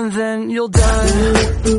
and then you'll die.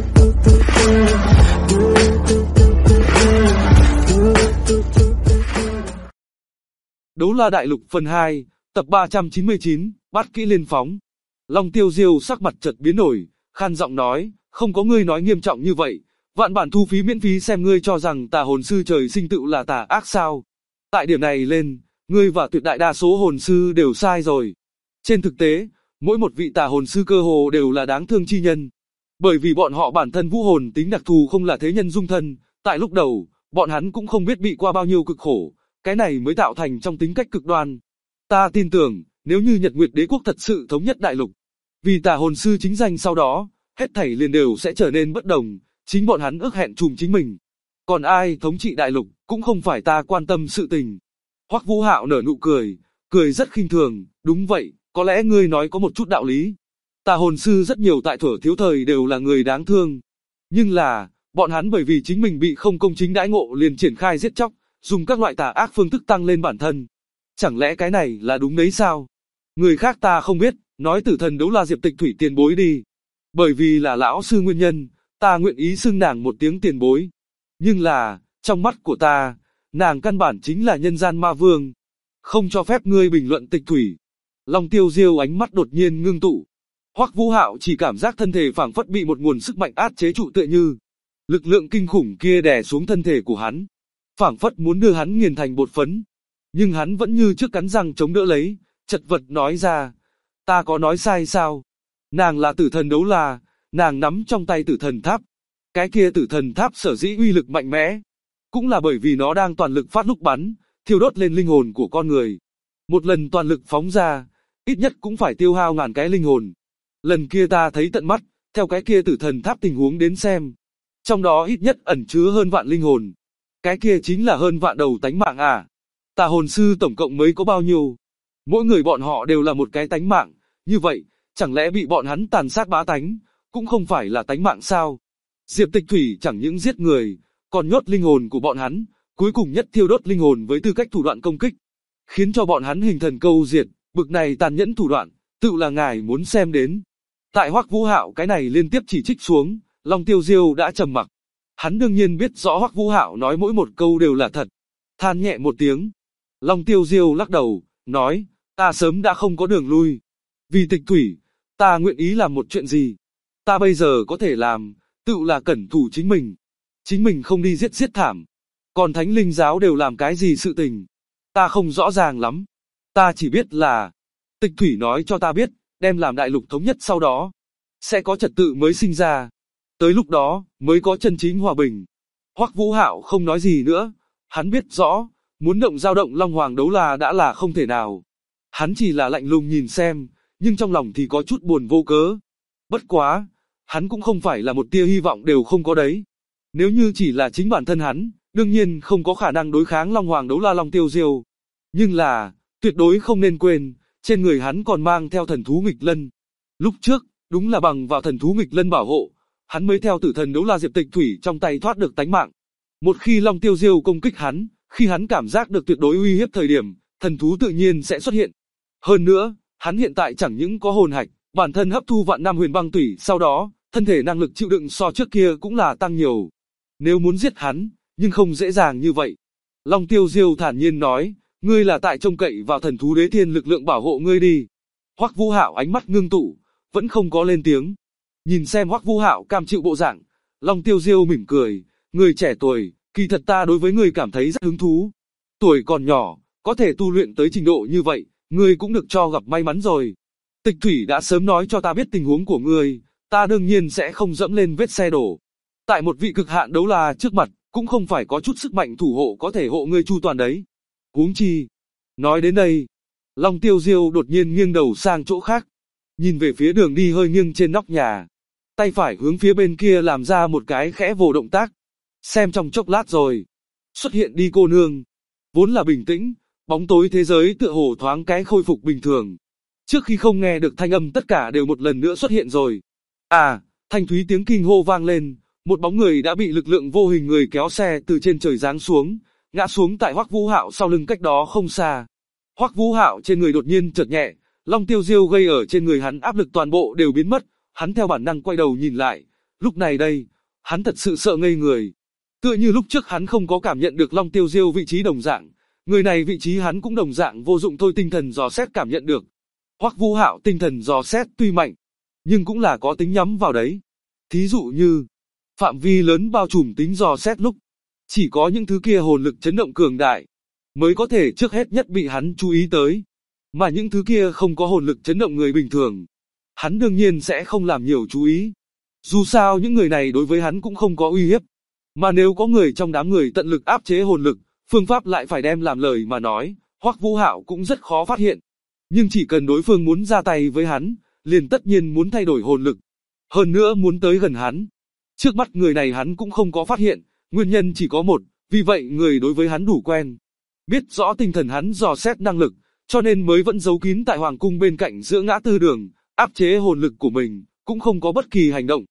Đấu La Đại Lục phần 2, tập 399, bắt kỹ lên phóng. Long Tiêu Diêu sắc mặt chợt biến đổi, khan giọng nói, không có ngươi nói nghiêm trọng như vậy, vạn bản thu phí miễn phí xem ngươi cho rằng tà hồn sư trời sinh tự là tà ác sao. Tại điểm này lên, ngươi và tuyệt đại đa số hồn sư đều sai rồi. Trên thực tế, mỗi một vị tà hồn sư cơ hồ đều là đáng thương chi nhân. Bởi vì bọn họ bản thân vũ hồn tính đặc thù không là thế nhân dung thân, tại lúc đầu, bọn hắn cũng không biết bị qua bao nhiêu cực khổ, cái này mới tạo thành trong tính cách cực đoan. Ta tin tưởng, nếu như Nhật Nguyệt Đế quốc thật sự thống nhất đại lục, vì tà hồn sư chính danh sau đó, hết thảy liền đều sẽ trở nên bất đồng, chính bọn hắn ước hẹn trùm chính mình. Còn ai thống trị đại lục, cũng không phải ta quan tâm sự tình. Hoắc Vũ Hạo nở nụ cười, cười rất khinh thường, đúng vậy, có lẽ ngươi nói có một chút đạo lý. Tà hồn sư rất nhiều tại thuở thiếu thời đều là người đáng thương. Nhưng là, bọn hắn bởi vì chính mình bị không công chính đãi ngộ liền triển khai giết chóc, dùng các loại tà ác phương thức tăng lên bản thân. Chẳng lẽ cái này là đúng đấy sao? Người khác ta không biết, nói Tử Thần Đấu La Diệp Tịch Thủy tiền bối đi. Bởi vì là lão sư nguyên nhân, ta nguyện ý xưng nàng một tiếng tiền bối. Nhưng là, trong mắt của ta, nàng căn bản chính là nhân gian ma vương. Không cho phép ngươi bình luận Tịch Thủy. Long Tiêu Diêu ánh mắt đột nhiên ngưng tụ. Hoắc Vũ Hạo chỉ cảm giác thân thể phảng phất bị một nguồn sức mạnh áp chế trụ tựa như. Lực lượng kinh khủng kia đè xuống thân thể của hắn. Phảng phất muốn đưa hắn nghiền thành bột phấn. Nhưng hắn vẫn như trước cắn răng chống đỡ lấy, chật vật nói ra. Ta có nói sai sao? Nàng là Tử Thần Đấu La, nàng nắm trong tay Tử Thần Tháp. Cái kia Tử Thần Tháp sở dĩ uy lực mạnh mẽ, cũng là bởi vì nó đang toàn lực phát lúc bắn, thiêu đốt lên linh hồn của con người. Một lần toàn lực phóng ra, ít nhất cũng phải tiêu hao ngàn cái linh hồn. Lần kia ta thấy tận mắt, theo cái kia Tử Thần Tháp tình huống đến xem, trong đó ít nhất ẩn chứa hơn vạn linh hồn. Cái kia chính là hơn vạn đầu tánh mạng à? Tà hồn sư tổng cộng mới có bao nhiêu? Mỗi người bọn họ đều là một cái tánh mạng, như vậy, chẳng lẽ bị bọn hắn tàn sát bá tánh, cũng không phải là tánh mạng sao? Diệp Tịch Thủy chẳng những giết người, còn nhốt linh hồn của bọn hắn, cuối cùng nhất thiêu đốt linh hồn với tư cách thủ đoạn công kích, khiến cho bọn hắn hình thần câu diệt, bực này tàn nhẫn thủ đoạn, tự là ngài muốn xem đến. Tại Hoắc Vũ Hạo cái này liên tiếp chỉ trích xuống, Long Tiêu Diêu đã trầm mặc. Hắn đương nhiên biết rõ Hoắc Vũ Hạo nói mỗi một câu đều là thật. Than nhẹ một tiếng, Long Tiêu Diêu lắc đầu, nói, ta sớm đã không có đường lui. Vì Tịch Thủy, ta nguyện ý làm một chuyện gì? Ta bây giờ có thể làm, tự là cẩn thủ chính mình. Chính mình không đi giết thảm. Còn Thánh Linh Giáo đều làm cái gì sự tình? Ta không rõ ràng lắm. Ta chỉ biết là, Tịch Thủy nói cho ta biết, đem làm đại lục thống nhất sau đó, sẽ có trật tự mới sinh ra. Tới lúc đó, mới có chân chính hòa bình. Hoắc Vũ Hạo không nói gì nữa. Hắn biết rõ, muốn dao động Long Hoàng Đấu La đã là không thể nào. Hắn chỉ là lạnh lùng nhìn xem, nhưng trong lòng thì có chút buồn vô cớ. Bất quá, hắn cũng không phải là một tia hy vọng đều không có đấy. Nếu như chỉ là chính bản thân hắn, đương nhiên không có khả năng đối kháng Long Hoàng Đấu La Long Tiêu Diêu. Nhưng là, tuyệt đối không nên quên, trên người hắn còn mang theo thần thú nghịch lân. Lúc trước, đúng là bằng vào thần thú nghịch lân bảo hộ, hắn mới theo Tử Thần Đấu La Diệp Tịch Thủy trong tay thoát được tánh mạng. Một khi Long Tiêu Diêu công kích hắn, khi hắn cảm giác được tuyệt đối uy hiếp thời điểm, thần thú tự nhiên sẽ xuất hiện. Hơn nữa, hắn hiện tại chẳng những có hồn hạch, bản thân hấp thu vạn năm huyền băng tủy, sau đó, thân thể năng lực chịu đựng so trước kia cũng là tăng nhiều. Nếu muốn giết hắn, nhưng không dễ dàng như vậy. Long Tiêu Diêu thản nhiên nói, ngươi là tại trông cậy vào thần thú đế thiên lực lượng bảo hộ ngươi đi. Hoắc Vũ Hạo ánh mắt ngưng tụ, vẫn không có lên tiếng. Nhìn xem Hoắc Vũ Hạo cam chịu bộ dạng, Long Tiêu Diêu mỉm cười, người trẻ tuổi, kỳ thật ta đối với ngươi cảm thấy rất hứng thú. Tuổi còn nhỏ, có thể tu luyện tới trình độ như vậy, ngươi cũng được cho gặp may mắn rồi. Tịch Thủy đã sớm nói cho ta biết tình huống của ngươi, ta đương nhiên sẽ không dẫm lên vết xe đổ. Tại một vị cực hạn đấu la trước mặt, cũng không phải có chút sức mạnh thủ hộ có thể hộ ngươi chu toàn đấy. Huống chi. Nói đến đây, Long Tiêu Diêu đột nhiên nghiêng đầu sang chỗ khác, nhìn về phía đường đi hơi nghiêng trên nóc nhà. Tay phải hướng phía bên kia làm ra một cái khẽ vồ động tác. Xem trong chốc lát rồi. Xuất hiện đi cô nương. Vốn là bình tĩnh, bóng tối thế giới tựa hồ thoáng cái khôi phục bình thường. Trước khi không nghe được thanh âm tất cả đều một lần nữa xuất hiện rồi. À, thanh thúy tiếng kinh hô vang lên, một bóng người đã bị lực lượng vô hình người kéo xe từ trên trời giáng xuống, ngã xuống tại Hoắc Vũ Hạo sau lưng cách đó không xa. Hoắc Vũ Hạo trên người đột nhiên chợt nhẹ, Long Tiêu Diêu gây ở trên người hắn áp lực toàn bộ đều biến mất, Hắn theo bản năng quay đầu nhìn lại, lúc này đây, hắn thật sự sợ ngây người. Tựa như lúc trước hắn không có cảm nhận được Long Tiêu Diêu vị trí đồng dạng, người này vị trí hắn cũng đồng dạng vô dụng thôi. Tinh thần dò xét cảm nhận được. Hoắc Vũ Hạo tinh thần dò xét tuy mạnh, nhưng cũng là có tính nhắm vào đấy. Thí dụ như, phạm vi lớn bao trùm tính dò xét lúc, chỉ có những thứ kia hồn lực chấn động cường đại, mới có thể trước hết nhất bị hắn chú ý tới. Mà những thứ kia không có hồn lực chấn động người bình thường, hắn đương nhiên sẽ không làm nhiều chú ý. Dù sao những người này đối với hắn cũng không có uy hiếp. Mà nếu có người trong đám người tận lực áp chế hồn lực, phương pháp lại phải đem làm lời mà nói, Hoắc Vũ Hạo cũng rất khó phát hiện. Nhưng chỉ cần đối phương muốn ra tay với hắn, liền tất nhiên muốn thay đổi hồn lực. Hơn nữa muốn tới gần hắn. Trước mắt người này hắn cũng không có phát hiện, nguyên nhân chỉ có một, vì vậy người đối với hắn đủ quen. Biết rõ tinh thần hắn dò xét năng lực, cho nên mới vẫn giấu kín tại hoàng cung bên cạnh giữa ngã tư đường, áp chế hồn lực của mình, cũng không có bất kỳ hành động.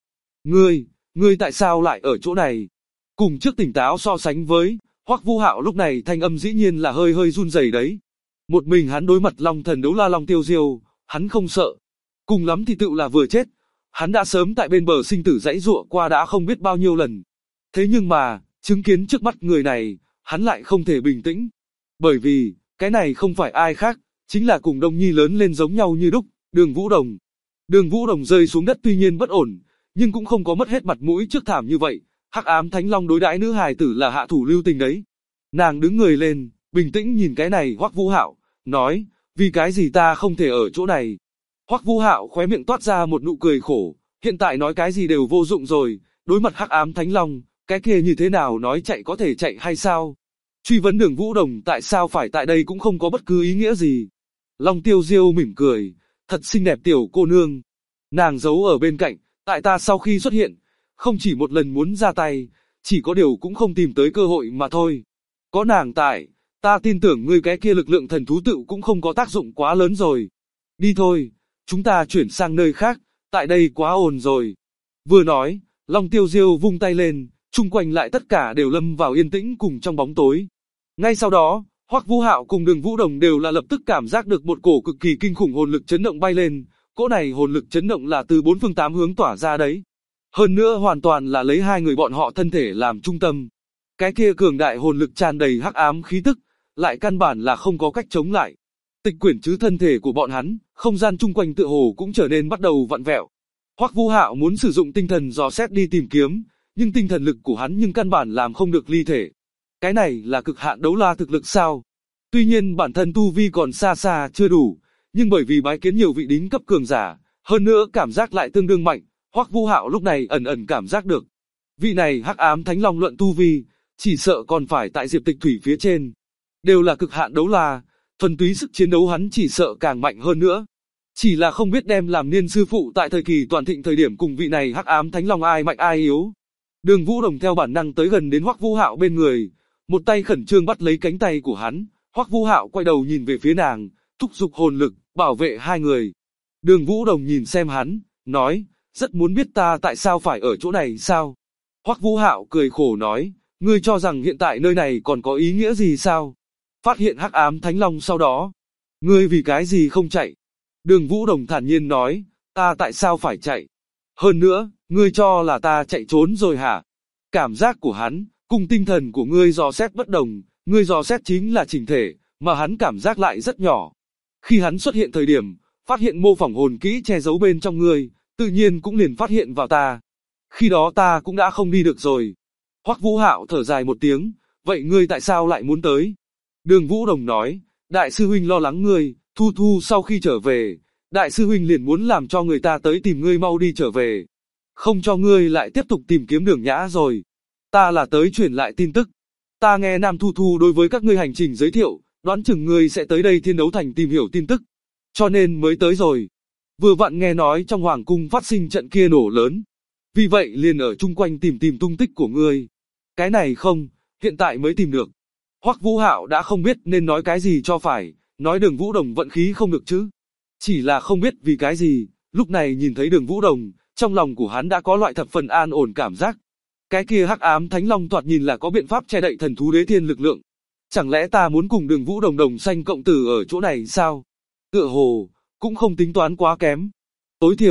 Ngươi tại sao lại ở chỗ này? Cùng trước tỉnh táo so sánh với, Hoắc Vũ Hạo lúc này thanh âm dĩ nhiên là hơi run rẩy đấy. Một mình hắn đối mặt Long Thần Đấu La Long Tiêu Diêu, hắn không sợ. Cùng lắm thì tự là vừa chết. Hắn đã sớm tại bên bờ sinh tử giãy giụa qua đã không biết bao nhiêu lần. Thế nhưng mà, chứng kiến trước mắt người này, hắn lại không thể bình tĩnh. Bởi vì, cái này không phải ai khác, chính là cùng Đông Nhi lớn lên giống nhau như đúc, Đường Vũ Đồng. Đường Vũ Đồng rơi xuống đất tuy nhiên bất ổn, nhưng cũng không có mất hết mặt mũi trước thảm như vậy. Hắc Ám Thánh Long đối đãi nữ hài tử là hạ thủ lưu tình đấy. Nàng đứng người lên, bình tĩnh nhìn cái này Hoắc Vũ Hạo, nói, vì cái gì ta không thể ở chỗ này? Hoắc Vũ Hạo khóe miệng toát ra một nụ cười khổ, hiện tại nói cái gì đều vô dụng rồi, đối mặt Hắc Ám Thánh Long, cái kia như thế nào nói chạy có thể chạy hay sao? Truy vấn Đường Vũ Đồng tại sao phải tại đây cũng không có bất cứ ý nghĩa gì. Long Tiêu Diêu mỉm cười, thật xinh đẹp tiểu cô nương. Nàng giấu ở bên cạnh, tại ta sau khi xuất hiện, không chỉ một lần muốn ra tay, chỉ có điều cũng không tìm tới cơ hội mà thôi. Có nàng tại, ta tin tưởng ngươi cái kia lực lượng thần thú tự cũng không có tác dụng quá lớn rồi. Đi thôi, chúng ta chuyển sang nơi khác, tại đây quá ồn rồi. Vừa nói, Long Tiêu Diêu vung tay lên, chung quanh lại tất cả đều lâm vào yên tĩnh cùng trong bóng tối. Ngay sau đó, Hoắc Vũ Hạo cùng Đường Vũ Đồng đều là lập tức cảm giác được một cổ cực kỳ kinh khủng hồn lực chấn động bay lên, cỗ này hồn lực chấn động là từ bốn phương tám hướng tỏa ra đấy. Hơn nữa hoàn toàn là lấy hai người bọn họ thân thể làm trung tâm. Cái kia cường đại hồn lực tràn đầy hắc ám khí tức, lại căn bản là không có cách chống lại. Tịch quyển chứ thân thể của bọn hắn, không gian chung quanh tựa hồ cũng trở nên bắt đầu vặn vẹo. Hoắc Vũ Hạo muốn sử dụng tinh thần dò xét đi tìm kiếm, nhưng tinh thần lực của hắn nhưng căn bản làm không được ly thể. Cái này là cực hạn đấu la thực lực sao? Tuy nhiên bản thân tu vi còn xa xa chưa đủ, nhưng bởi vì bái kiến nhiều vị đính cấp cường giả, hơn nữa cảm giác lại tương đương mạnh, Hoắc Vũ Hạo lúc này ẩn ẩn cảm giác được. Vị này Hắc Ám Thánh Long luận tu vi, chỉ sợ còn phải tại Diệp Tịch Thủy phía trên. Đều là cực hạn đấu la, thuần túy sức chiến đấu hắn chỉ sợ càng mạnh hơn nữa. Chỉ là không biết đem làm niên sư phụ tại thời kỳ toàn thịnh thời điểm cùng vị này Hắc Ám Thánh Long ai mạnh ai yếu. Đường Vũ Đồng theo bản năng tới gần đến Hoắc Vũ Hạo bên người, một tay khẩn trương bắt lấy cánh tay của hắn. Hoắc Vũ Hạo quay đầu nhìn về phía nàng, thúc giục hồn lực, bảo vệ hai người. Đường Vũ Đồng nhìn xem hắn, nói, rất muốn biết ta tại sao phải ở chỗ này sao? Hoắc Vũ Hạo cười khổ nói, ngươi cho rằng hiện tại nơi này còn có ý nghĩa gì sao? Phát hiện Hắc Ám Thánh Long sau đó, ngươi vì cái gì không chạy? Đường Vũ Đồng thản nhiên nói, ta tại sao phải chạy? Hơn nữa, ngươi cho là ta chạy trốn rồi hả? Cảm giác của hắn, cùng tinh thần của ngươi dò xét bất đồng, ngươi dò xét chính là chỉnh thể, mà hắn cảm giác lại rất nhỏ. Khi hắn xuất hiện thời điểm, phát hiện mô phỏng hồn kỹ che giấu bên trong ngươi, tự nhiên cũng liền phát hiện vào ta. Khi đó ta cũng đã không đi được rồi. Hoắc Vũ Hạo thở dài một tiếng, vậy ngươi tại sao lại muốn tới? Đường Vũ Đồng nói, đại sư huynh lo lắng ngươi, Thu Thu sau khi trở về, đại sư huynh liền muốn làm cho người ta tới tìm ngươi mau đi trở về. Không cho ngươi lại tiếp tục tìm kiếm Đường Nhã rồi. Ta là tới truyền lại tin tức. Ta nghe Nam Thu Thu đối với các ngươi hành trình giới thiệu, đoán chừng ngươi sẽ tới đây Thiên Đấu Thành tìm hiểu tin tức. Cho nên mới tới rồi. Vừa vặn nghe nói trong hoàng cung phát sinh trận kia nổ lớn. Vì vậy liền ở chung quanh tìm tung tích của ngươi. Cái này không, hiện tại mới tìm được. Hoắc Vũ Hạo đã không biết nên nói cái gì cho phải, nói Đường Vũ Đồng vận khí không được chứ. Chỉ là không biết vì cái gì, lúc này nhìn thấy Đường Vũ Đồng, trong lòng của hắn đã có loại thập phần an ổn cảm giác. Cái kia Hắc Ám Thánh Long thoạt nhìn là có biện pháp che đậy thần thú đế thiên lực lượng. Chẳng lẽ ta muốn cùng Đường Vũ Đồng đồng sanh cộng tử ở chỗ này sao? Tựa hồ, cũng không tính toán quá kém. Tối thiểu,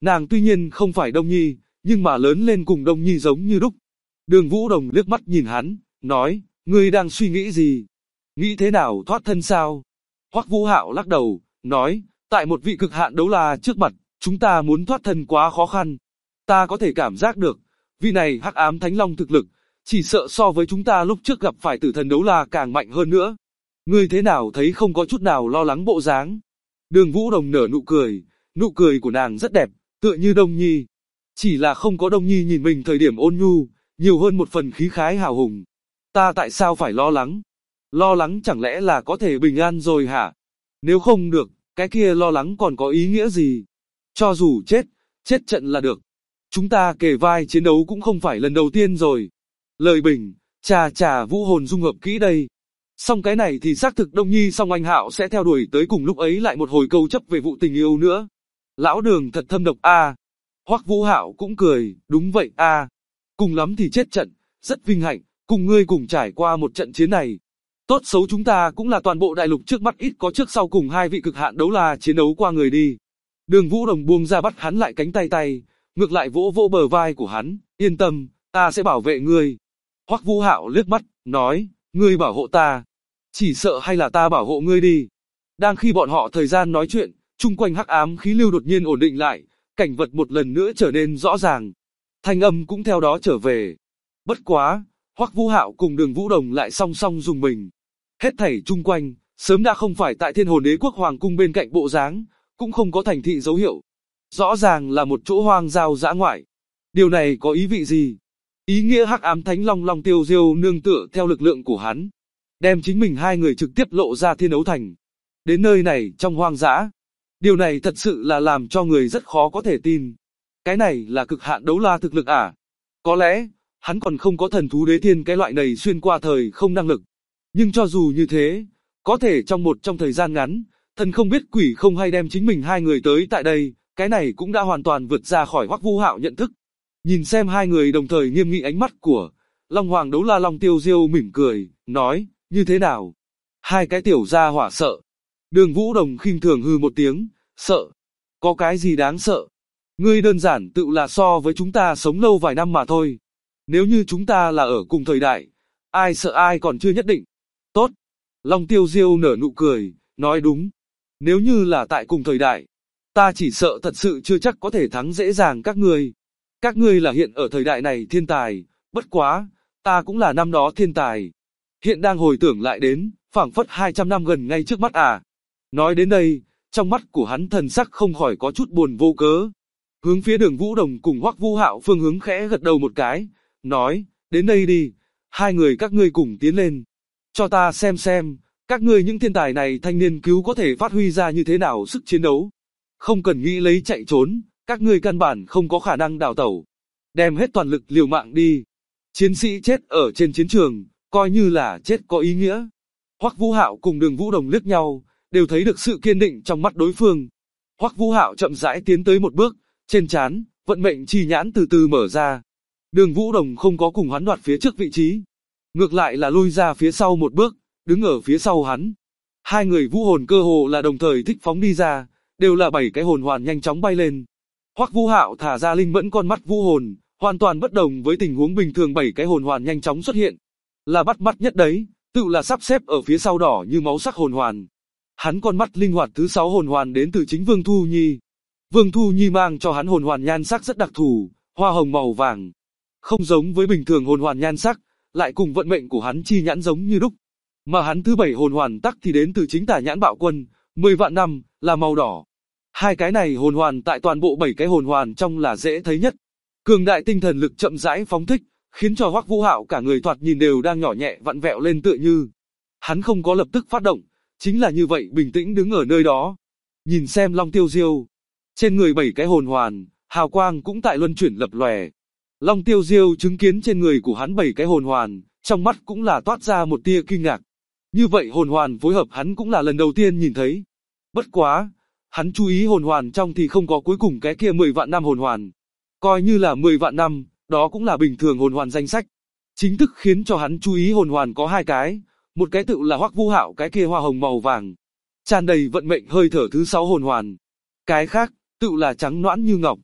Nàng tuy nhiên không phải Đông Nhi, nhưng mà lớn lên cùng Đông Nhi giống như đúc. Đường Vũ Đồng liếc mắt nhìn hắn, nói, ngươi đang suy nghĩ gì? Nghĩ thế nào thoát thân sao? Hoắc Vũ Hạo lắc đầu, nói, tại một vị cực hạn đấu la trước mặt, chúng ta muốn thoát thân quá khó khăn. Ta có thể cảm giác được, vị này Hắc Ám Thánh Long thực lực, chỉ sợ so với chúng ta lúc trước gặp phải Tử Thần đấu la càng mạnh hơn nữa. Ngươi thế nào thấy không có chút nào lo lắng bộ dáng? Đường Vũ Đồng nở nụ cười của nàng rất đẹp, tựa như Đông Nhi. Chỉ là không có Đông Nhi nhìn mình thời điểm ôn nhu, nhiều hơn một phần khí khái hào hùng. Ta tại sao phải lo lắng? Lo lắng chẳng lẽ là có thể bình an rồi hả? Nếu không được, cái kia lo lắng còn có ý nghĩa gì? Cho dù chết trận là được. Chúng ta kề vai chiến đấu cũng không phải lần đầu tiên rồi. Lời bình, chà vũ hồn dung hợp kỹ đây. Xong cái này thì xác thực Đông Nhi song anh Hạo sẽ theo đuổi tới cùng lúc ấy lại một hồi câu chấp về vụ tình yêu nữa. Lão Đường thật thâm độc a. Hoắc Vũ Hạo cũng cười, đúng vậy a. Cùng lắm thì chết trận, rất vinh hạnh, cùng ngươi cùng trải qua một trận chiến này. Tốt xấu chúng ta cũng là toàn bộ đại lục trước mắt ít có trước sau cùng hai vị cực hạn đấu la chiến đấu qua người đi. Đường Vũ Đồng buông ra bắt hắn lại cánh tay, ngược lại vỗ vỗ bờ vai của hắn, yên tâm, ta sẽ bảo vệ ngươi. Hoắc Vũ Hạo liếc mắt, nói, ngươi bảo hộ ta. Chỉ sợ hay là ta bảo hộ ngươi đi. Đang khi bọn họ thời gian nói chuyện, chung quanh hắc ám khí lưu đột nhiên ổn định lại, cảnh vật một lần nữa trở nên rõ ràng. Thanh âm cũng theo đó trở về. Bất quá, Hoắc Vũ Hạo cùng Đường Vũ Đồng lại song song dùng mình. Hết thảy chung quanh, sớm đã không phải tại Thiên Hồn Đế Quốc Hoàng cung bên cạnh bộ dáng, cũng không có thành thị dấu hiệu. Rõ ràng là một chỗ hoang giao dã ngoại. Điều này có ý vị gì? Ý nghĩa Hắc Ám Thánh Long Long Tiêu Diêu nương tựa theo lực lượng của hắn, đem chính mình hai người trực tiếp lộ ra Thiên Đấu Thành. Đến nơi này trong hoang dã. Điều này thật sự là làm cho người rất khó có thể tin. Cái này là cực hạn đấu la thực lực à? Có lẽ, hắn còn không có thần thú đế thiên cái loại này xuyên qua thời không năng lực. Nhưng cho dù như thế, có thể trong thời gian ngắn, thần không biết quỷ không hay đem chính mình hai người tới tại đây, cái này cũng đã hoàn toàn vượt ra khỏi Hoắc Vũ Hạo nhận thức. Nhìn xem hai người đồng thời nghiêm nghị ánh mắt của Long Hoàng đấu la Long Tiêu Diêu mỉm cười, nói, như thế nào? Hai cái tiểu gia hỏa sợ. Đường Vũ Đồng khinh thường hừ một tiếng, sợ. Có cái gì đáng sợ? Ngươi đơn giản tự là so với chúng ta sống lâu vài năm mà thôi. Nếu như chúng ta là ở cùng thời đại, ai sợ ai còn chưa nhất định. Tốt. Long Tiêu Diêu nở nụ cười, nói đúng. Nếu như là tại cùng thời đại, ta chỉ sợ thật sự chưa chắc có thể thắng dễ dàng các ngươi. Các ngươi là hiện ở thời đại này thiên tài, bất quá, ta cũng là năm đó thiên tài. Hiện đang hồi tưởng lại đến, phảng phất 200 năm gần ngay trước mắt à. Nói đến đây, trong mắt của hắn thần sắc không khỏi có chút buồn vô cớ. Hướng phía Đường Vũ Đồng cùng Hoắc Vũ Hạo phương hướng khẽ gật đầu một cái, nói, đến đây đi, hai người các ngươi cùng tiến lên. Cho ta xem, các ngươi những thiên tài này thanh niên cứu có thể phát huy ra như thế nào sức chiến đấu. Không cần nghĩ lấy chạy trốn, các ngươi căn bản không có khả năng đào tẩu. Đem hết toàn lực liều mạng đi. Chiến sĩ chết ở trên chiến trường, coi như là chết có ý nghĩa. Hoắc Vũ Hạo cùng Đường Vũ Đồng liếc nhau, đều thấy được sự kiên định trong mắt đối phương. Hoắc Vũ Hạo chậm rãi tiến tới một bước, trên trán, vận mệnh chi nhãn từ từ mở ra. Đường Vũ Đồng không có cùng hắn đoạt phía trước vị trí, ngược lại là lui ra phía sau một bước, đứng ở phía sau hắn. Hai người vũ hồn cơ hồ là đồng thời thích phóng đi ra, đều là 7 cái hồn hoàn nhanh chóng bay lên. Hoắc Vũ Hạo thả ra linh mẫn con mắt vũ hồn, hoàn toàn bất đồng với tình huống bình thường 7 cái hồn hoàn nhanh chóng xuất hiện. Là bắt mắt nhất đấy, tự là sắp xếp ở phía sau đỏ như máu sắc hồn hoàn. Hắn con mắt linh hoạt thứ 6 hồn hoàn đến từ chính Vương Thu Nhi. Vương Thu Nhi mang cho hắn hồn hoàn nhan sắc rất đặc thù, hoa hồng màu vàng. Không giống với bình thường hồn hoàn nhan sắc, lại cùng vận mệnh của hắn chi nhãn giống như đúc. Mà hắn thứ 7 hồn hoàn tắc thì đến từ chính Tả Nhãn Bạo Quân, 10 vạn năm, là màu đỏ. Hai cái này hồn hoàn tại toàn bộ 7 cái hồn hoàn trong là dễ thấy nhất. Cường đại tinh thần lực chậm rãi phóng thích, khiến cho Hoắc Vũ Hạo cả người thoạt nhìn đều đang nhỏ nhẹ vặn vẹo lên tựa như. Hắn không có lập tức phát động, chính là như vậy bình tĩnh đứng ở nơi đó. Nhìn xem Long Tiêu Diêu. Trên người 7 cái hồn hoàn, hào quang cũng tại luân chuyển lập lòe. Long Tiêu Diêu chứng kiến trên người của hắn 7 cái hồn hoàn, trong mắt cũng là toát ra một tia kinh ngạc. Như vậy hồn hoàn phối hợp hắn cũng là lần đầu tiên nhìn thấy. Bất quá, hắn chú ý hồn hoàn trong thì không có cuối cùng cái kia 10 vạn năm hồn hoàn. Coi như là 10 vạn năm, đó cũng là bình thường hồn hoàn danh sách. Chính thức khiến cho hắn chú ý hồn hoàn có 2 cái, một cái tự là Hoắc Vũ Hạo cái kia hoa hồng màu vàng, tràn đầy vận mệnh hơi thở thứ 6 hồn hoàn. Cái khác, tự là trắng nõn như ngọc,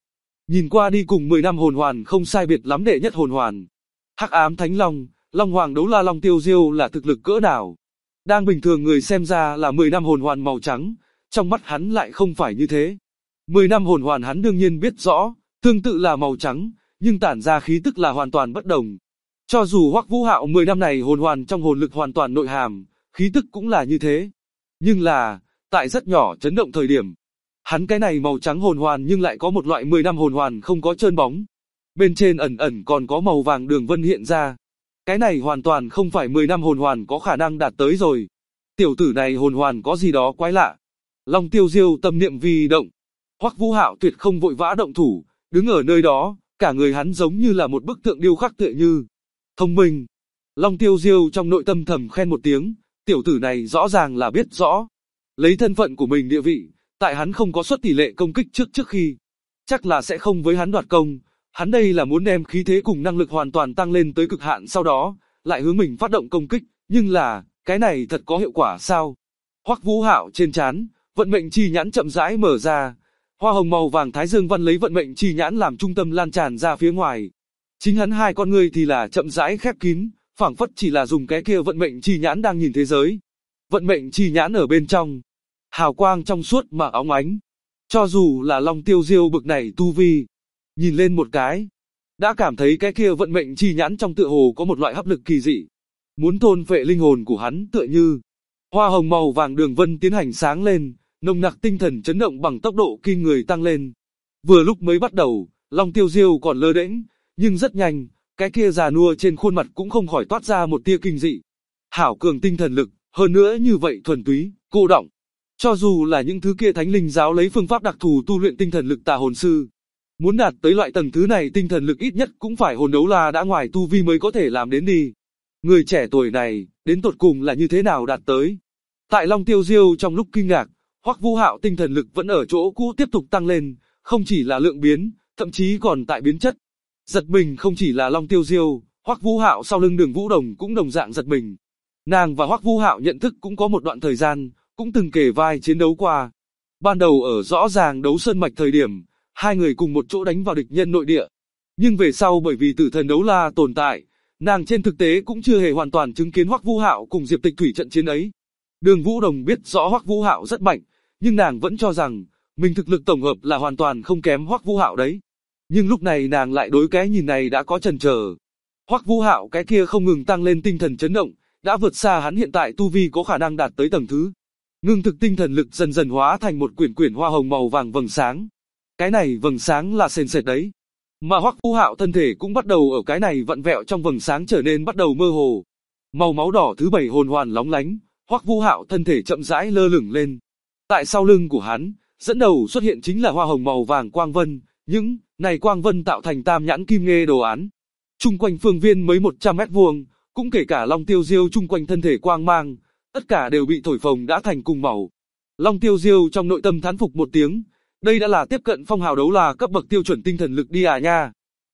Nhìn qua đi cùng 10 năm hồn hoàn không sai biệt lắm đệ nhất hồn hoàn. Hắc ám thánh long, Long Hoàng Đấu La Long Tiêu Diêu là thực lực cỡ nào? Đang bình thường người xem ra là 10 năm hồn hoàn màu trắng, trong mắt hắn lại không phải như thế. 10 năm hồn hoàn hắn đương nhiên biết rõ, tương tự là màu trắng, nhưng tản ra khí tức là hoàn toàn bất đồng. Cho dù Hoắc Vũ Hạo 10 năm này hồn hoàn trong hồn lực hoàn toàn nội hàm, khí tức cũng là như thế. Nhưng là, tại rất nhỏ chấn động thời điểm, hắn cái này màu trắng hồn hoàn nhưng lại có một loại 10 năm hồn hoàn không có trơn bóng. Bên trên ẩn ẩn còn có màu vàng đường vân hiện ra. Cái này hoàn toàn không phải 10 năm hồn hoàn có khả năng đạt tới rồi. Tiểu tử này hồn hoàn có gì đó quái lạ. Long Tiêu Diêu tâm niệm vi động. Hoắc Vũ Hạo tuyệt không vội vã động thủ, đứng ở nơi đó, cả người hắn giống như là một bức tượng điêu khắc tựa như. Thông minh. Long Tiêu Diêu trong nội tâm thầm khen một tiếng, tiểu tử này rõ ràng là biết rõ. Lấy thân phận của mình địa vị, tại hắn không có suất tỷ lệ công kích trước khi. Chắc là sẽ không với hắn đoạt công. Hắn đây là muốn đem khí thế cùng năng lực hoàn toàn tăng lên tới cực hạn sau đó, lại hướng mình phát động công kích, nhưng là, cái này thật có hiệu quả sao? Hoắc Vũ Hạo trên trán, vận mệnh chi nhãn chậm rãi mở ra, hoa hồng màu vàng thái dương văn lấy vận mệnh chi nhãn làm trung tâm lan tràn ra phía ngoài. Chính hắn hai con ngươi thì là chậm rãi khép kín, phảng phất chỉ là dùng cái kia vận mệnh chi nhãn đang nhìn thế giới. Vận mệnh chi nhãn ở bên trong, hào quang trong suốt mà óng ánh. Cho dù là Long Tiêu Diêu bực này tu vi, nhìn lên một cái, đã cảm thấy cái kia vận mệnh chi nhãn trong tựa hồ có một loại hấp lực kỳ dị, muốn thôn phệ linh hồn của hắn tựa như. Hoa hồng màu vàng đường vân tiến hành sáng lên, nồng nặc tinh thần chấn động bằng tốc độ kinh người tăng lên. Vừa lúc mới bắt đầu, Long Tiêu Diêu còn lơ đễnh, nhưng rất nhanh, cái kia già nua trên khuôn mặt cũng không khỏi toát ra một tia kinh dị. Hảo cường tinh thần lực, hơn nữa như vậy thuần túy, cô động. Cho dù là những thứ kia thánh linh giáo lấy phương pháp đặc thù tu luyện tinh thần lực tà hồn sư, muốn đạt tới loại tầng thứ này tinh thần lực ít nhất cũng phải hồn đấu la đã ngoài tu vi mới có thể làm đến đi. Người trẻ tuổi này, đến tột cùng là như thế nào đạt tới? Tại Long Tiêu Diêu trong lúc kinh ngạc, Hoắc Vũ Hạo tinh thần lực vẫn ở chỗ cũ tiếp tục tăng lên, không chỉ là lượng biến, thậm chí còn tại biến chất. Giật mình không chỉ là Long Tiêu Diêu, Hoắc Vũ Hạo sau lưng Đường Vũ Đồng cũng đồng dạng giật mình. Nàng và Hoắc Vũ Hạo nhận thức cũng có một đoạn thời gian, cũng từng kể vai chiến đấu qua. Ban đầu ở rõ ràng đấu sơn mạch thời điểm, hai người cùng một chỗ đánh vào địch nhân nội địa. Nhưng về sau bởi vì tử thần đấu la tồn tại, nàng trên thực tế cũng chưa hề hoàn toàn chứng kiến Hoắc Vũ Hạo cùng Diệp Tịch Thủy trận chiến ấy. Đường Vũ Đồng biết rõ Hoắc Vũ Hạo rất mạnh, nhưng nàng vẫn cho rằng mình thực lực tổng hợp là hoàn toàn không kém Hoắc Vũ Hạo đấy. Nhưng lúc này nàng lại đối cái nhìn này đã có chần chờ. Hoắc Vũ Hạo cái kia không ngừng tăng lên tinh thần chấn động, đã vượt xa hắn hiện tại tu vi có khả năng đạt tới tầng thứ. Ngưng thực tinh thần lực dần dần hóa thành một quyển quyển hoa hồng màu vàng vầng sáng. Cái này vầng sáng là sền sệt đấy. Mà Hoắc Vũ Hạo thân thể cũng bắt đầu ở cái này vặn vẹo trong vầng sáng trở nên bắt đầu mơ hồ. Màu máu đỏ thứ 7 hồn hoàn lóng lánh, Hoắc Vũ Hạo thân thể chậm rãi lơ lửng lên. Tại sau lưng của hắn, dẫn đầu xuất hiện chính là hoa hồng màu vàng quang vân, những này quang vân tạo thành tam nhãn kim nghê đồ án. Trung quanh phương viên mấy 100 mét vuông, cũng kể cả Long Tiêu Diêu trung quanh thân thể quang mang, tất cả đều bị thổi phồng đã thành cùng màu. Long Tiêu Diêu trong nội tâm thán phục một tiếng, đây đã là tiếp cận phong hào đấu la cấp bậc tiêu chuẩn tinh thần lực đi à nha.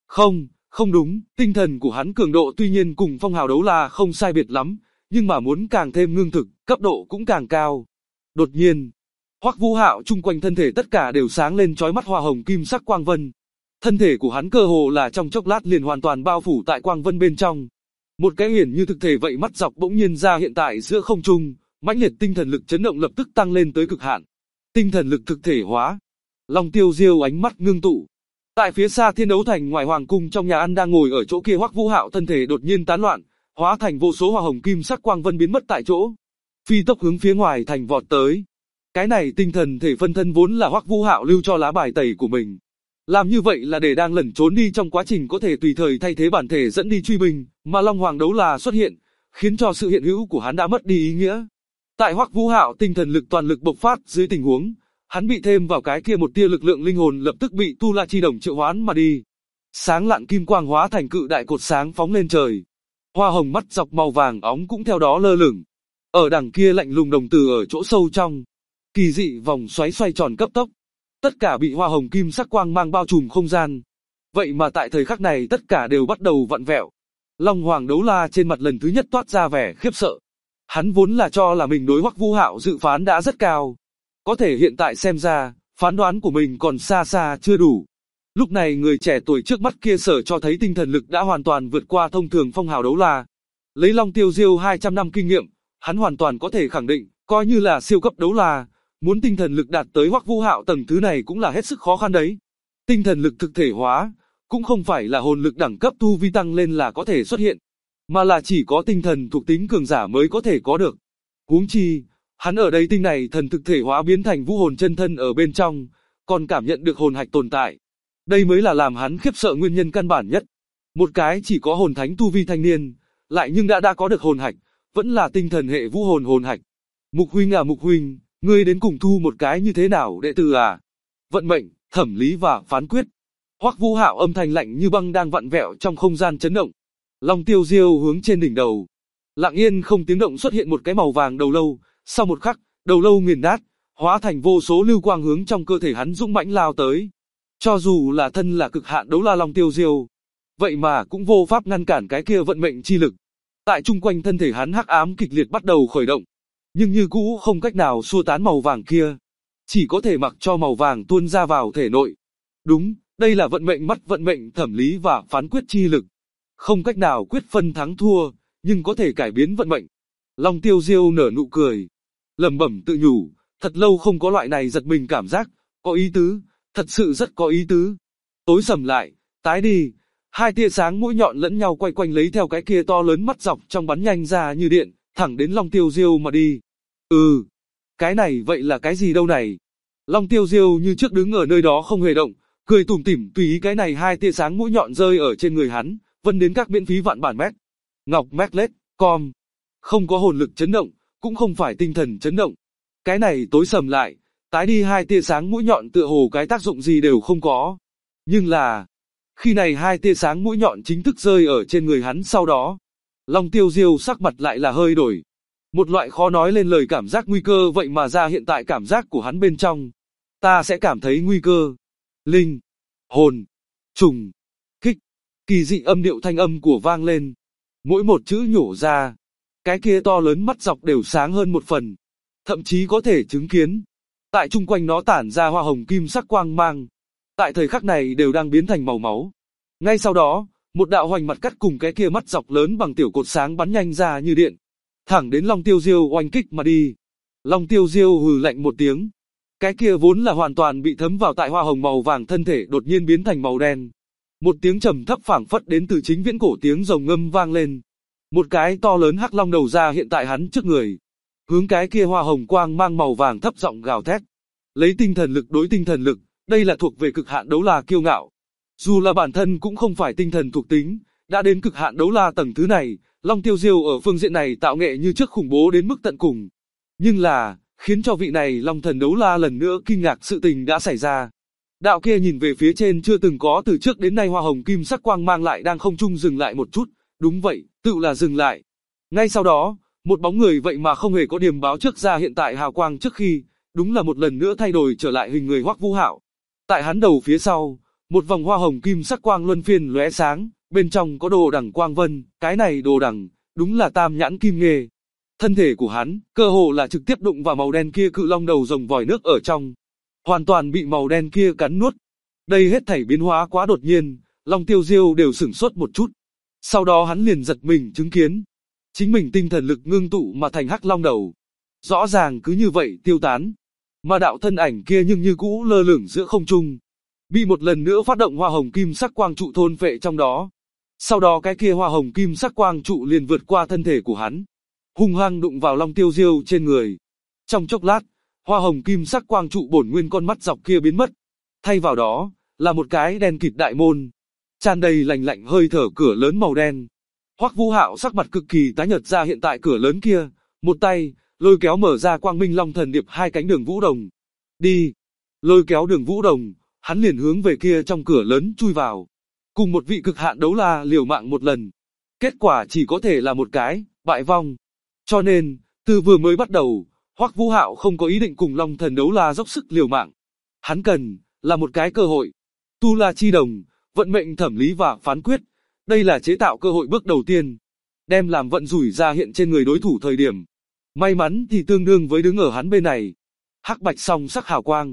Không đúng, tinh thần của hắn cường độ tuy nhiên cùng phong hào đấu la không sai biệt lắm, nhưng mà muốn càng thêm ngưng thực, cấp độ cũng càng cao. Đột nhiên, Hoắc Vũ Hạo chung quanh thân thể tất cả đều sáng lên chói mắt hoa hồng kim sắc quang vân. Thân thể của hắn cơ hồ là trong chốc lát liền hoàn toàn bao phủ tại quang vân bên trong. Một cái hiển như thực thể vậy mắt dọc bỗng nhiên ra hiện tại giữa không trung, mãnh liệt tinh thần lực chấn động lập tức tăng lên tới cực hạn. Tinh thần lực thực thể hóa. Long Tiêu Diêu ánh mắt ngưng tụ. Tại phía xa Thiên Đấu Thành ngoài hoàng cung trong nhà ăn đang ngồi ở chỗ kia Hoắc Vũ Hạo thân thể đột nhiên tán loạn, hóa thành vô số hoa hồng kim sắc quang vân biến mất tại chỗ. Phi tốc hướng phía ngoài thành vọt tới. Cái này tinh thần thể phân thân vốn là Hoắc Vũ Hạo lưu cho lá bài tẩy của mình. Làm như vậy là để đang lẩn trốn đi trong quá trình có thể tùy thời thay thế bản thể dẫn đi truy binh, mà Long Hoàng Đấu La xuất hiện, khiến cho sự hiện hữu của hắn đã mất đi ý nghĩa. Tại Hoắc Vũ Hạo tinh thần lực toàn lực bộc phát dưới tình huống, hắn bị thêm vào cái kia một tia lực lượng linh hồn lập tức bị Tu La Chi Đồng triệu hoán mà đi. Sáng lạn kim quang hóa thành cự đại cột sáng phóng lên trời. Hoa hồng mắt dọc màu vàng óng cũng theo đó lơ lửng. Ở đằng kia lạnh lùng đồng tử ở chỗ sâu trong, kỳ dị vòng xoáy xoay tròn cấp tốc. Tất cả bị hoa hồng kim sắc quang mang bao trùm không gian. Vậy mà tại thời khắc này tất cả đều bắt đầu vặn vẹo. Long Hoàng Đấu La trên mặt lần thứ nhất toát ra vẻ khiếp sợ. Hắn vốn là cho là mình đối Hoắc Vũ Hạo dự phán đã rất cao. Có thể hiện tại xem ra, phán đoán của mình còn xa xa chưa đủ. Lúc này người trẻ tuổi trước mắt kia sở cho thấy tinh thần lực đã hoàn toàn vượt qua thông thường phong hào đấu la. Lấy Long Tiêu Diêu 200 năm kinh nghiệm, hắn hoàn toàn có thể khẳng định, coi như là siêu cấp đấu la, muốn tinh thần lực đạt tới Hoắc Vũ Hạo tầng thứ này cũng là hết sức khó khăn đấy. Tinh thần lực thực thể hóa, cũng không phải là hồn lực đẳng cấp tu vi tăng lên là có thể xuất hiện, mà là chỉ có tinh thần thuộc tính cường giả mới có thể có được. Huống chi, hắn ở đây tinh này thần thực thể hóa biến thành vũ hồn chân thân ở bên trong, còn cảm nhận được hồn hạch tồn tại. Đây mới là làm hắn khiếp sợ nguyên nhân căn bản nhất. Một cái chỉ có hồn thánh tu vi thanh niên, lại nhưng đã có được hồn hạch, vẫn là tinh thần hệ vũ hồn hồn hạch. Mục huynh à Mục huynh, ngươi đến cùng thu một cái như thế nào đệ tử à? Vận mệnh, thẩm lý và phán quyết. Hoắc Vũ Hạo âm thanh lạnh như băng đang vặn vẹo trong không gian chấn động. Long Tiêu Diêu hướng trên đỉnh đầu, lặng yên không tiếng động xuất hiện một cái màu vàng đầu lâu, sau một khắc, đầu lâu nghiền nát, hóa thành vô số lưu quang hướng trong cơ thể hắn dũng mãnh lao tới. Cho dù là thân là cực hạn đấu la Long Tiêu Diêu, vậy mà cũng vô pháp ngăn cản cái kia vận mệnh chi lực. Tại chung quanh thân thể hắn hắc ám kịch liệt bắt đầu khởi động, nhưng như cũ không cách nào xua tán màu vàng kia, chỉ có thể mặc cho màu vàng tuôn ra vào thể nội. Đúng, đây là vận mệnh mắt vận mệnh thẩm lý và phán quyết chi lực. Không cách nào quyết phân thắng thua, nhưng có thể cải biến vận mệnh. Long Tiêu Diêu nở nụ cười, lẩm bẩm tự nhủ, thật lâu không có loại này giật mình cảm giác, có ý tứ, thật sự rất có ý tứ. Tối sầm lại, tái đi, hai tia sáng mũi nhọn lẫn nhau quay quanh lấy theo cái kia to lớn mắt dọc trong bắn nhanh ra như điện, thẳng đến Long Tiêu Diêu mà đi. Cái này vậy là cái gì đâu này? Long Tiêu Diêu như trước đứng ở nơi đó không hề động, cười tủm tỉm tùy ý cái này hai tia sáng mũi nhọn rơi ở trên người hắn, vân đến các miễn phí vạn bản mét. Ngọc Meclet, com. Không có hồn lực chấn động, cũng không phải tinh thần chấn động. Cái này tối sầm lại, tái đi hai tia sáng mũi nhọn tựa hồ cái tác dụng gì đều không có. Nhưng là, khi này hai tia sáng mũi nhọn chính thức rơi ở trên người hắn sau đó, Long Tiêu Diêu sắc mặt lại là hơi đổi. Một loại khó nói lên lời cảm giác nguy cơ vậy mà ra hiện tại cảm giác của hắn bên trong. Ta sẽ cảm thấy nguy cơ. Linh, hồn, trùng, kích, kỳ dị âm điệu thanh âm của vang lên. Mỗi một chữ nhổ ra, cái kia to lớn mắt dọc đều sáng hơn một phần. Thậm chí có thể chứng kiến, tại chung quanh nó tản ra hoa hồng kim sắc quang mang. Tại thời khắc này đều đang biến thành màu máu. Ngay sau đó, một đạo hoành mặt cắt cùng cái kia mắt dọc lớn bằng tiểu cột sáng bắn nhanh ra như điện, thẳng đến Long Tiêu Diêu oanh kích mà đi. Long Tiêu Diêu hừ lạnh một tiếng. Cái kia vốn là hoàn toàn bị thấm vào tại hoa hồng màu vàng thân thể đột nhiên biến thành màu đen. Một tiếng trầm thấp phảng phất đến từ chính viễn cổ tiếng rồng ngâm vang lên. Một cái to lớn hắc long đầu ra hiện tại hắn trước người. Hướng cái kia hoa hồng quang mang màu vàng thấp giọng gào thét. Lấy tinh thần lực đối tinh thần lực, đây là thuộc về cực hạn đấu la kiêu ngạo. Dù là bản thân cũng không phải tinh thần thuộc tính, đã đến cực hạn đấu la tầng thứ này, Long Tiêu Diêu ở phương diện này tạo nghệ như trước khủng bố đến mức tận cùng. Nhưng là, khiến cho vị này Long Thần đấu la lần nữa kinh ngạc sự tình đã xảy ra. Đạo kia nhìn về phía trên chưa từng có từ trước đến nay hoa hồng kim sắc quang mang lại đang không trung dừng lại một chút, đúng vậy, tự là dừng lại. Ngay sau đó, một bóng người vậy mà không hề có điểm báo trước ra hiện tại hào quang trước khi, đúng là một lần nữa thay đổi trở lại hình người Hoắc Vũ Hạo. Tại hắn đầu phía sau, một vòng hoa hồng kim sắc quang luân phiên lóe sáng, bên trong có đồ đằng quang vân, cái này đồ đằng, đúng là tam nhãn kim nghề. Thân thể của hắn, cơ hồ là trực tiếp đụng vào màu đen kia cự long đầu rồng vòi nước ở trong. Hoàn toàn bị màu đen kia cắn nuốt. Đây hết thảy biến hóa quá đột nhiên, Long Tiêu Diêu đều sửng sốt một chút. Sau đó hắn liền giật mình chứng kiến. Chính mình tinh thần lực ngưng tụ mà thành hắc long đầu. Rõ ràng cứ như vậy tiêu tán. Mà đạo thân ảnh kia nhưng như cũ lơ lửng giữa không trung. Bị một lần nữa phát động hoa hồng kim sắc quang trụ thôn phệ trong đó. Sau đó cái kia hoa hồng kim sắc quang trụ liền vượt qua thân thể của hắn. Hung hăng đụng vào Long Tiêu Diêu trên người. Trong chốc lát, hoa hồng kim sắc quang trụ bổn nguyên con mắt dọc kia biến mất. Thay vào đó, là một cái đen kịt đại môn. Tràn đầy lạnh lạnh hơi thở cửa lớn màu đen. Hoắc Vũ Hạo sắc mặt cực kỳ tái nhợt ra hiện tại cửa lớn kia. Một tay, lôi kéo mở ra quang minh long thần điệp hai cánh đường vũ đồng. Đi. Lôi kéo đường vũ đồng, hắn liền hướng về kia trong cửa lớn chui vào. Cùng một vị cực hạn đấu la liều mạng một lần. Kết quả chỉ có thể là một cái, bại vong. Cho nên, từ vừa mới bắt đầu, Hoắc Vũ Hạo không có ý định cùng Long Thần đấu la dốc sức liều mạng. Hắn cần là một cái cơ hội. Tu La Chi Đồng, vận mệnh thẩm lý và phán quyết, đây là chế tạo cơ hội bước đầu tiên. Đem làm vận rủi ra hiện trên người đối thủ thời điểm. May mắn thì tương đương với đứng ở hắn bên này. Hắc bạch song sắc hào quang.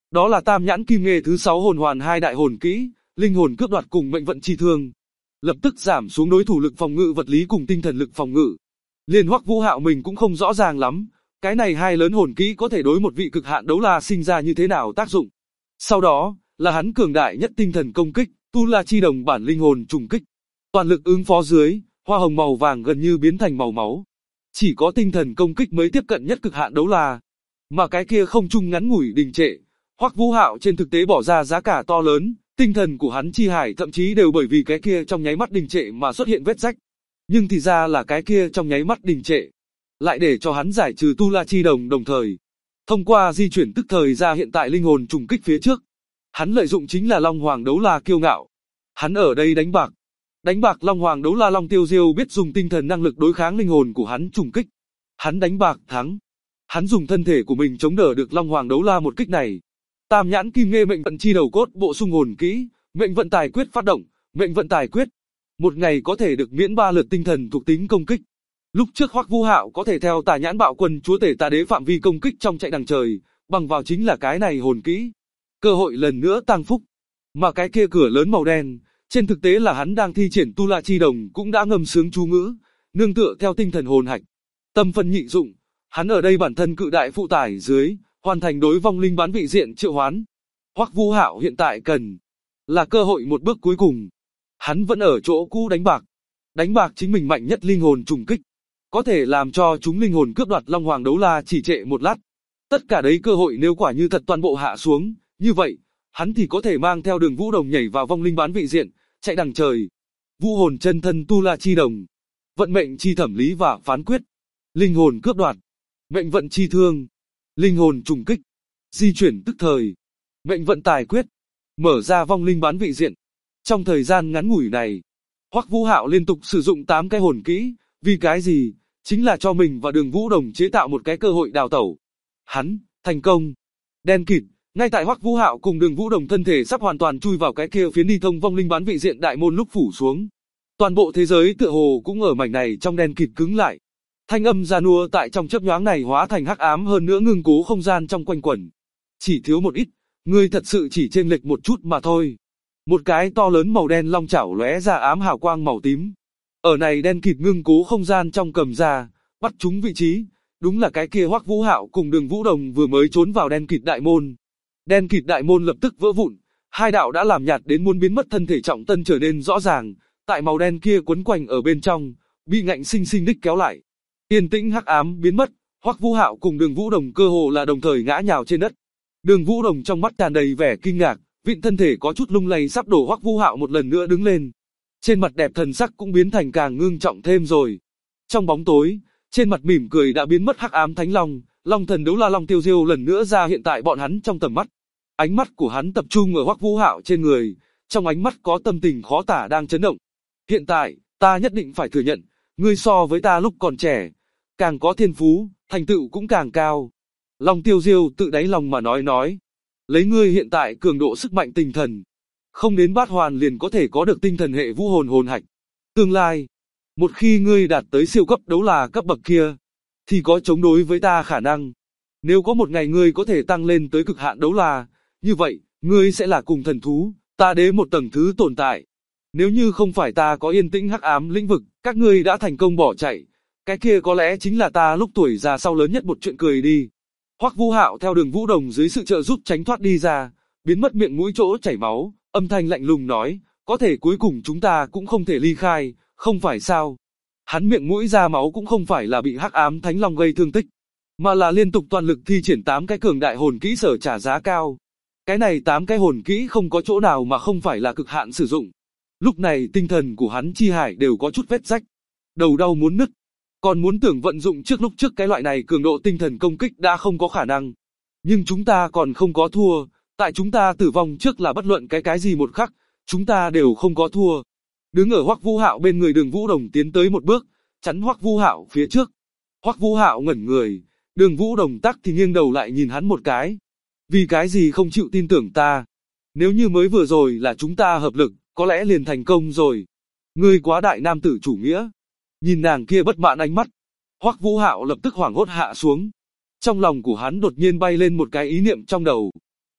Đó là Tam Nhãn Kim Nghê thứ 6 hồn hoàn 2 đại hồn kỹ, linh hồn cướp đoạt cùng mệnh vận chi thương. Lập tức giảm xuống đối thủ lực phòng ngự vật lý cùng tinh thần lực phòng ngự. Liền Hoắc Vũ Hạo mình cũng không rõ ràng lắm, cái này hai lớn hồn kỹ có thể đối một vị cực hạn đấu la sinh ra như thế nào tác dụng. Sau đó, là hắn cường đại nhất tinh thần công kích, Tu La Chi Đồng bản linh hồn trùng kích. Toàn lực ứng phó dưới, hoa hồng màu vàng gần như biến thành màu máu. Chỉ có tinh thần công kích mới tiếp cận nhất cực hạn đấu la. Mà cái kia không trung ngắn ngủi đình trệ. Hoắc Vũ Hạo trên thực tế bỏ ra giá cả to lớn, tinh thần của hắn chi hải thậm chí đều bởi vì cái kia trong nháy mắt đình trệ mà xuất hiện vết rách. Nhưng thì ra là cái kia trong nháy mắt đình trệ, lại để cho hắn giải trừ Tu La Chi Đồng đồng thời. Thông qua di chuyển tức thời ra hiện tại linh hồn trùng kích phía trước. Hắn lợi dụng chính là Long Hoàng đấu la kiêu ngạo. Hắn ở đây đánh bạc. Đánh bạc Long Hoàng đấu la Long Tiêu Diêu biết dùng tinh thần năng lực đối kháng linh hồn của hắn trùng kích. Hắn đánh bạc thắng. Hắn dùng thân thể của mình chống đỡ được Long Hoàng đấu la một kích này. Tam Nhãn Kim Nghê mệnh vận chi đầu cốt bộ xung hồn kỹ, mệnh vận tài quyết phát động, mệnh vận tài quyết. Một ngày có thể được miễn 3 lượt tinh thần thuộc tính công kích. Lúc trước Hoắc Vũ Hạo có thể theo Tà Nhãn Bạo Quân chúa tể Tà Đế phạm vi công kích trong chạy đằng trời, bằng vào chính là cái này hồn kỹ. Cơ hội lần nữa tăng phúc. Mà cái kia cửa lớn màu đen, trên thực tế là hắn đang thi triển Tu La Chi Đồng cũng đã ngâm sướng chú ngữ, nương tựa theo tinh thần hồn hạch. Tâm phân nhị dụng, hắn ở đây bản thân cự đại phụ tải dưới, hoàn thành đối vong linh bán vị diện triệu hoán. Hoắc Vũ Hạo hiện tại cần là cơ hội một bước cuối cùng. Hắn vẫn ở chỗ cũ đánh bạc chính mình mạnh nhất linh hồn trùng kích, có thể làm cho chúng linh hồn cướp đoạt Long Hoàng đấu la chỉ trệ một lát. Tất cả đấy cơ hội nếu quả như thật toàn bộ hạ xuống, như vậy, hắn thì có thể mang theo Đường Vũ Đồng nhảy vào vong linh bán vị diện, chạy đằng trời. Vũ hồn chân thân Tu La Chi Đồng, vận mệnh chi thẩm lý và phán quyết, linh hồn cướp đoạt, mệnh vận chi thương, linh hồn trùng kích, di chuyển tức thời, mệnh vận tài quyết, mở ra vong linh bán vị diện. Trong thời gian ngắn ngủi này, Hoắc Vũ Hạo liên tục sử dụng 8 cái hồn kỹ, vì cái gì? Chính là cho mình và Đường Vũ Đồng chế tạo một cái cơ hội đào tẩu. Hắn, thành công. Đen kịt, ngay tại Hoắc Vũ Hạo cùng Đường Vũ Đồng thân thể sắp hoàn toàn chui vào cái kia phiến đi thông vong linh bán vị diện đại môn lúc phủ xuống. Toàn bộ thế giới tựa hồ cũng ở mảnh này trong đen kịt cứng lại. Thanh âm già nua tại trong chớp nhoáng này hóa thành hắc ám hơn nữa ngưng cố không gian trong quanh quẩn. Chỉ thiếu một ít, ngươi thật sự chỉ chênh lệch một chút mà thôi. Một cái to lớn màu đen long chảo lóe ra ám hào quang màu tím. Ở này đen kịt ngưng cố không gian trong cầm ra, bắt chúng vị trí, đúng là cái kia Hoắc Vũ Hạo cùng Đường Vũ Đồng vừa mới trốn vào đen kịt đại môn. Đen kịt đại môn lập tức vỡ vụn, hai đạo đã làm nhạt đến muốn biến mất thân thể trọng tân trở nên rõ ràng, tại màu đen kia quấn quanh ở bên trong, bị ngạnh sinh sinh đích kéo lại. Yên tĩnh hắc ám biến mất, Hoắc Vũ Hạo cùng Đường Vũ Đồng cơ hồ là đồng thời ngã nhào trên đất. Đường Vũ Đồng trong mắt tràn đầy vẻ kinh ngạc, vịn thân thể có chút lung lay sắp đổ Hoắc Vũ Hạo một lần nữa đứng lên. Trên mặt đẹp thần sắc cũng biến thành càng ngưng trọng thêm rồi. Trong bóng tối, trên mặt mỉm cười đã biến mất hắc ám thánh long, Long thần đấu la Long Tiêu Diêu lần nữa ra hiện tại bọn hắn trong tầm mắt. Ánh mắt của hắn tập trung ở Hoắc Vũ Hạo trên người, trong ánh mắt có tâm tình khó tả đang chấn động. Hiện tại, ta nhất định phải thừa nhận, ngươi so với ta lúc còn trẻ, càng có thiên phú, thành tựu cũng càng cao. Long Tiêu Diêu tự đáy lòng mà nói. Lấy ngươi hiện tại cường độ sức mạnh tinh thần, không đến bát hoàn liền có thể có được tinh thần hệ vũ hồn hồn hạch. Tương lai, một khi ngươi đạt tới siêu cấp đấu la cấp bậc kia, thì có chống đối với ta khả năng. Nếu có một ngày ngươi có thể tăng lên tới cực hạn đấu la, như vậy, ngươi sẽ là cùng thần thú, ta đế một tầng thứ tồn tại. Nếu như không phải ta có yên tĩnh hắc ám lĩnh vực, các ngươi đã thành công bỏ chạy, cái kia có lẽ chính là ta lúc tuổi già sau lớn nhất một chuyện cười đi. Hoắc Vũ Hạo theo Đường Vũ Đồng dưới sự trợ giúp tránh thoát đi ra, biến mất miệng mũi chỗ chảy máu, âm thanh lạnh lùng nói, có thể cuối cùng chúng ta cũng không thể ly khai, không phải sao? Hắn miệng mũi ra máu cũng không phải là bị hắc ám thánh long gây thương tích, mà là liên tục toàn lực thi triển 8 cái cường đại hồn kỹ sở trả giá cao. Cái này 8 cái hồn kỹ không có chỗ nào mà không phải là cực hạn sử dụng. Lúc này tinh thần của hắn chi hải đều có chút vết rách, đầu đau muốn nứt. Còn muốn tưởng vận dụng lúc trước cái loại này cường độ tinh thần công kích đã không có khả năng. Nhưng chúng ta còn không có thua, tại chúng ta tử vong trước là bất luận cái gì một khắc, chúng ta đều không có thua. Đứng ở Hoắc Vũ Hạo bên người Đường Vũ Đồng tiến tới một bước, chắn Hoắc Vũ Hạo phía trước. Hoắc Vũ Hạo ngẩn người, Đường Vũ Đồng tắc thì nghiêng đầu lại nhìn hắn một cái. Vì cái gì không chịu tin tưởng ta? Nếu như mới vừa rồi là chúng ta hợp lực, có lẽ liền thành công rồi. Ngươi quá đại nam tử chủ nghĩa. Nhìn nàng kia bất mãn ánh mắt, Hoắc Vũ Hạo lập tức hoảng hốt hạ xuống. Trong lòng của hắn đột nhiên bay lên một cái ý niệm trong đầu.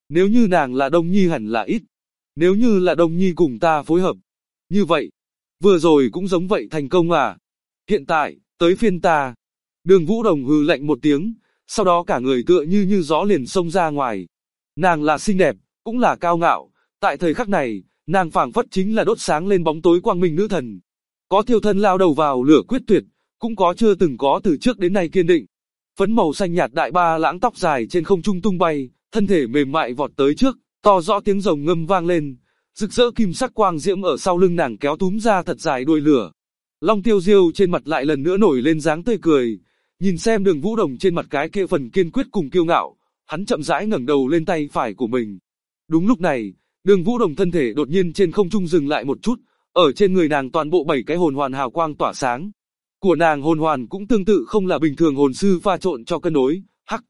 Nếu như nàng là Đông Nhi hẳn là ít. Nếu như là Đông Nhi cùng ta phối hợp. Như vậy, vừa rồi cũng giống vậy thành công à? Hiện tại, tới phiên ta. Đường Vũ Đồng hừ lạnh một tiếng, sau đó cả người tựa như gió liền xông ra ngoài. Nàng là xinh đẹp, cũng là cao ngạo, tại thời khắc này, nàng phảng phất chính là đốt sáng lên bóng tối quang minh nữ thần. Có thiêu thân lao đầu vào lửa quyết tuyệt, cũng có chưa từng có từ trước đến nay kiên định. Phấn màu xanh nhạt đại ba lãng tóc dài trên không trung tung bay, thân thể mềm mại vọt tới trước, to rõ tiếng rồng ngâm vang lên, rực rỡ kim sắc quang diễm ở sau lưng nàng kéo túm ra thật dài đuôi lửa. Long Tiêu Diêu trên mặt lại lần nữa nổi lên dáng tươi cười, nhìn xem Đường Vũ Đồng trên mặt cái kia phần kiên quyết cùng kiêu ngạo, hắn chậm rãi ngẩng đầu lên tay phải của mình. Đúng lúc này, Đường Vũ Đồng thân thể đột nhiên trên không trung dừng lại một chút, ở trên người nàng toàn bộ 7 cái hồn hoàn hào quang tỏa sáng. Của nàng hồn hoàn cũng tương tự không là bình thường hồn sư pha trộn cho cân đối, hắc,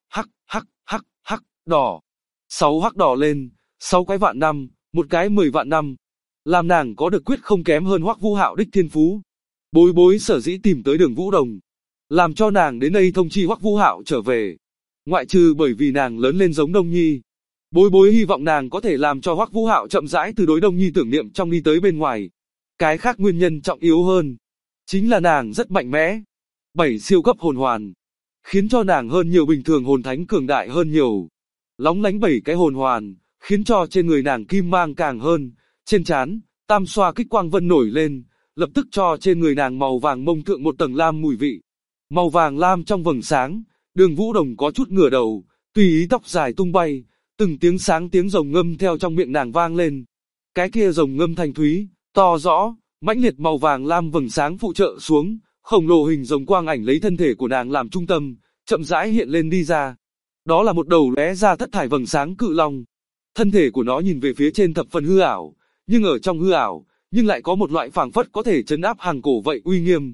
đỏ. 6 hắc đỏ lên, 6 cái vạn năm, một cái 10 vạn năm. Làm nàng có được quyết không kém hơn Hoắc Vũ Hạo đích thiên phú. Bối bối sở dĩ tìm tới Đường Vũ Đồng, làm cho nàng đến đây thông chi Hoắc Vũ Hạo trở về. Ngoại trừ bởi vì nàng lớn lên giống Đông Nhi. Bối bối hy vọng nàng có thể làm cho Hoắc Vũ Hạo chậm rãi từ đối Đông Nhi tưởng niệm trong đi tới bên ngoài. Cái khác nguyên nhân trọng yếu hơn, chính là nàng rất mạnh mẽ. 7 siêu cấp hồn hoàn, khiến cho nàng hơn nhiều bình thường hồn thánh cường đại hơn nhiều. Lóng lánh 7 cái hồn hoàn, khiến cho trên người nàng kim mang càng hơn, trên trán, tam xoa kích quang vân nổi lên, lập tức cho trên người nàng màu vàng mông thượng một tầng lam mùi vị. Màu vàng lam trong vầng sáng, Đường Vũ Đồng có chút ngửa đầu, tùy ý tóc dài tung bay, từng tiếng sáng tiếng rồng ngâm theo trong miệng nàng vang lên. Cái kia rồng ngâm thanh thúy, to rõ, mãnh liệt màu vàng lam vầng sáng phụ trợ xuống, khổng lồ hình rồng quang ảnh lấy thân thể của nàng làm trung tâm, chậm rãi hiện lên đi ra. Đó là một đầu lóe ra thất thải vầng sáng cự long. Thân thể của nó nhìn về phía trên thập phần hư ảo, nhưng ở trong hư ảo, nhưng lại có một loại phảng phất có thể trấn áp hàng cổ vậy uy nghiêm.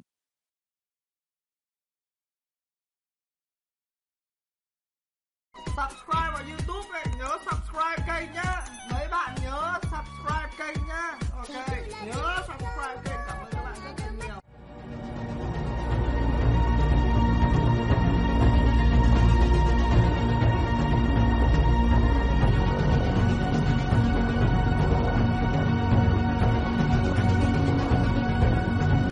Subscribe vào YouTube này, nhớ subscribe kênh nhá. Mấy bạn nhớ subscribe kênh nhá. Ok, nhớ subscribe kênh.